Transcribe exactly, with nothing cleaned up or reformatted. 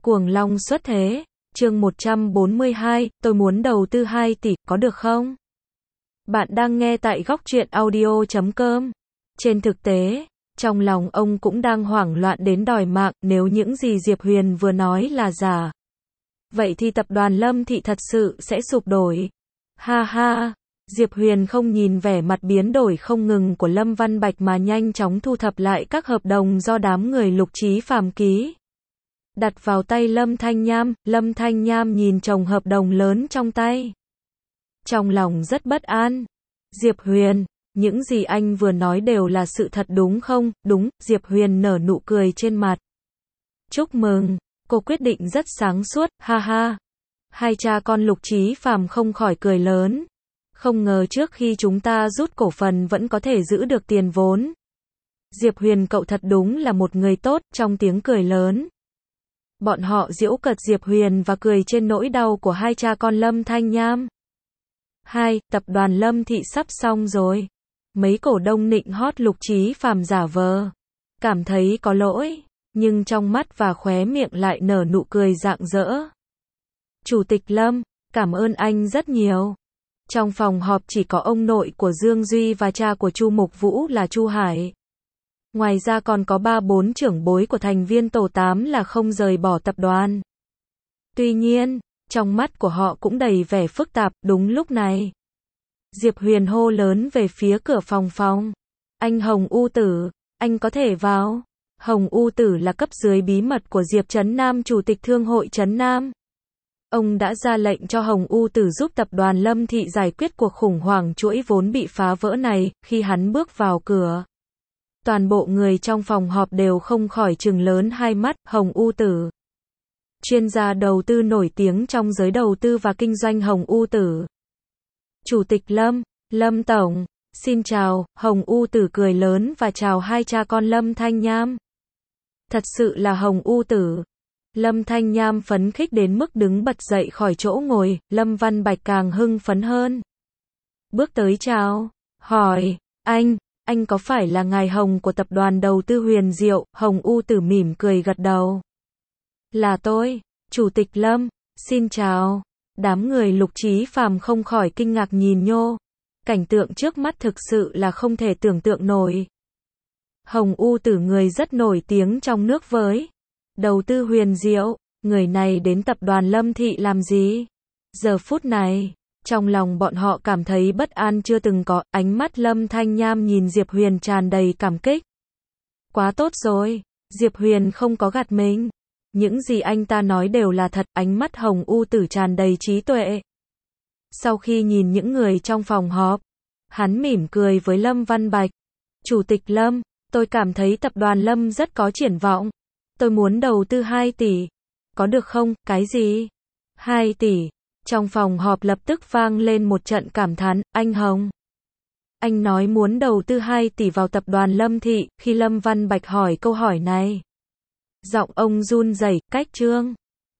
Cuồng long xuất thế, chương một trăm bốn mươi hai, tôi muốn đầu tư hai tỷ, có được không? Bạn đang nghe tại góc truyện audio chấm com. Trên thực tế, trong lòng ông cũng đang hoảng loạn đến đòi mạng, nếu những gì Diệp Huyền vừa nói là giả. Vậy thì tập đoàn Lâm Thị thật sự sẽ sụp đổ. Ha ha, Diệp Huyền không nhìn vẻ mặt biến đổi không ngừng của Lâm Văn Bạch mà nhanh chóng thu thập lại các hợp đồng do đám người Lục Chí Phàm ký. Đặt vào tay Lâm Thanh Nham, Lâm Thanh Nham nhìn chồng hợp đồng lớn trong tay. Trong lòng rất bất an. Diệp Huyền, những gì anh vừa nói đều là sự thật đúng không? Đúng, Diệp Huyền nở nụ cười trên mặt. Chúc mừng, cô quyết định rất sáng suốt, ha ha. Hai cha con Lục Chí Phàm không khỏi cười lớn. Không ngờ trước khi chúng ta rút cổ phần vẫn có thể giữ được tiền vốn. Diệp Huyền cậu thật đúng là một người tốt, trong tiếng cười lớn. Bọn họ giễu cợt Diệp Huyền và cười trên nỗi đau của hai cha con Lâm Thanh Nham. Hai, tập đoàn Lâm Thị sắp xong rồi. Mấy cổ đông nịnh hót Lục Chí Phàm giả vờ. Cảm thấy có lỗi, nhưng trong mắt và khóe miệng lại nở nụ cười rạng rỡ. Chủ tịch Lâm, cảm ơn anh rất nhiều. Trong phòng họp chỉ có ông nội của Dương Duy và cha của Chu Mục Vũ là Chu Hải. Ngoài ra còn có ba bốn trưởng bối của thành viên tổ tám là không rời bỏ tập đoàn. Tuy nhiên, trong mắt của họ cũng đầy vẻ phức tạp. Đúng lúc này, Diệp Huyền hô lớn về phía cửa phòng phòng. Anh Hồng U Tử, anh có thể vào. Hồng U Tử là cấp dưới bí mật của Diệp Trấn Nam, chủ tịch thương hội Trấn Nam. Ông đã ra lệnh cho Hồng U Tử giúp tập đoàn Lâm Thị giải quyết cuộc khủng hoảng chuỗi vốn bị phá vỡ này. Khi hắn bước vào cửa, toàn bộ người trong phòng họp đều không khỏi trừng lớn hai mắt. Hồng U Tử, chuyên gia đầu tư nổi tiếng trong giới đầu tư và kinh doanh. Hồng U Tử, Chủ tịch Lâm, Lâm Tổng, xin chào. Hồng U Tử cười lớn và chào hai cha con Lâm Thanh Nham. Thật sự là Hồng U Tử. Lâm Thanh Nham phấn khích đến mức đứng bật dậy khỏi chỗ ngồi. Lâm Văn Bạch càng hưng phấn hơn. Bước tới chào, hỏi, anh, anh có phải là ngài Hồng của tập đoàn đầu tư Huyền Diệu? Hồng U Tử mỉm cười gật đầu. Là tôi, Chủ tịch Lâm, xin chào. Đám người Lục Chí Phàm không khỏi kinh ngạc nhìn nhô. Cảnh tượng trước mắt thực sự là không thể tưởng tượng nổi. Hồng U Tử người rất nổi tiếng trong nước với đầu tư Huyền Diệu, người này đến tập đoàn Lâm Thị làm gì? Giờ phút này, trong lòng bọn họ cảm thấy bất an chưa từng có. Ánh mắt Lâm Thanh Nham nhìn Diệp Huyền tràn đầy cảm kích. Quá tốt rồi, Diệp Huyền không có gạt mình. Những gì anh ta nói đều là thật. Ánh mắt Hồng U Tử tràn đầy trí tuệ. Sau khi nhìn những người trong phòng họp, hắn mỉm cười với Lâm Văn Bạch. Chủ tịch Lâm, tôi cảm thấy tập đoàn Lâm rất có triển vọng. Tôi muốn đầu tư hai tỷ. Có được không? Cái gì? hai tỷ. Trong phòng họp lập tức vang lên một trận cảm thán. Anh Hồng, anh nói muốn đầu tư hai tỷ vào tập đoàn Lâm Thị. Khi Lâm Văn Bạch hỏi câu hỏi này, giọng ông run rẩy. Cách trương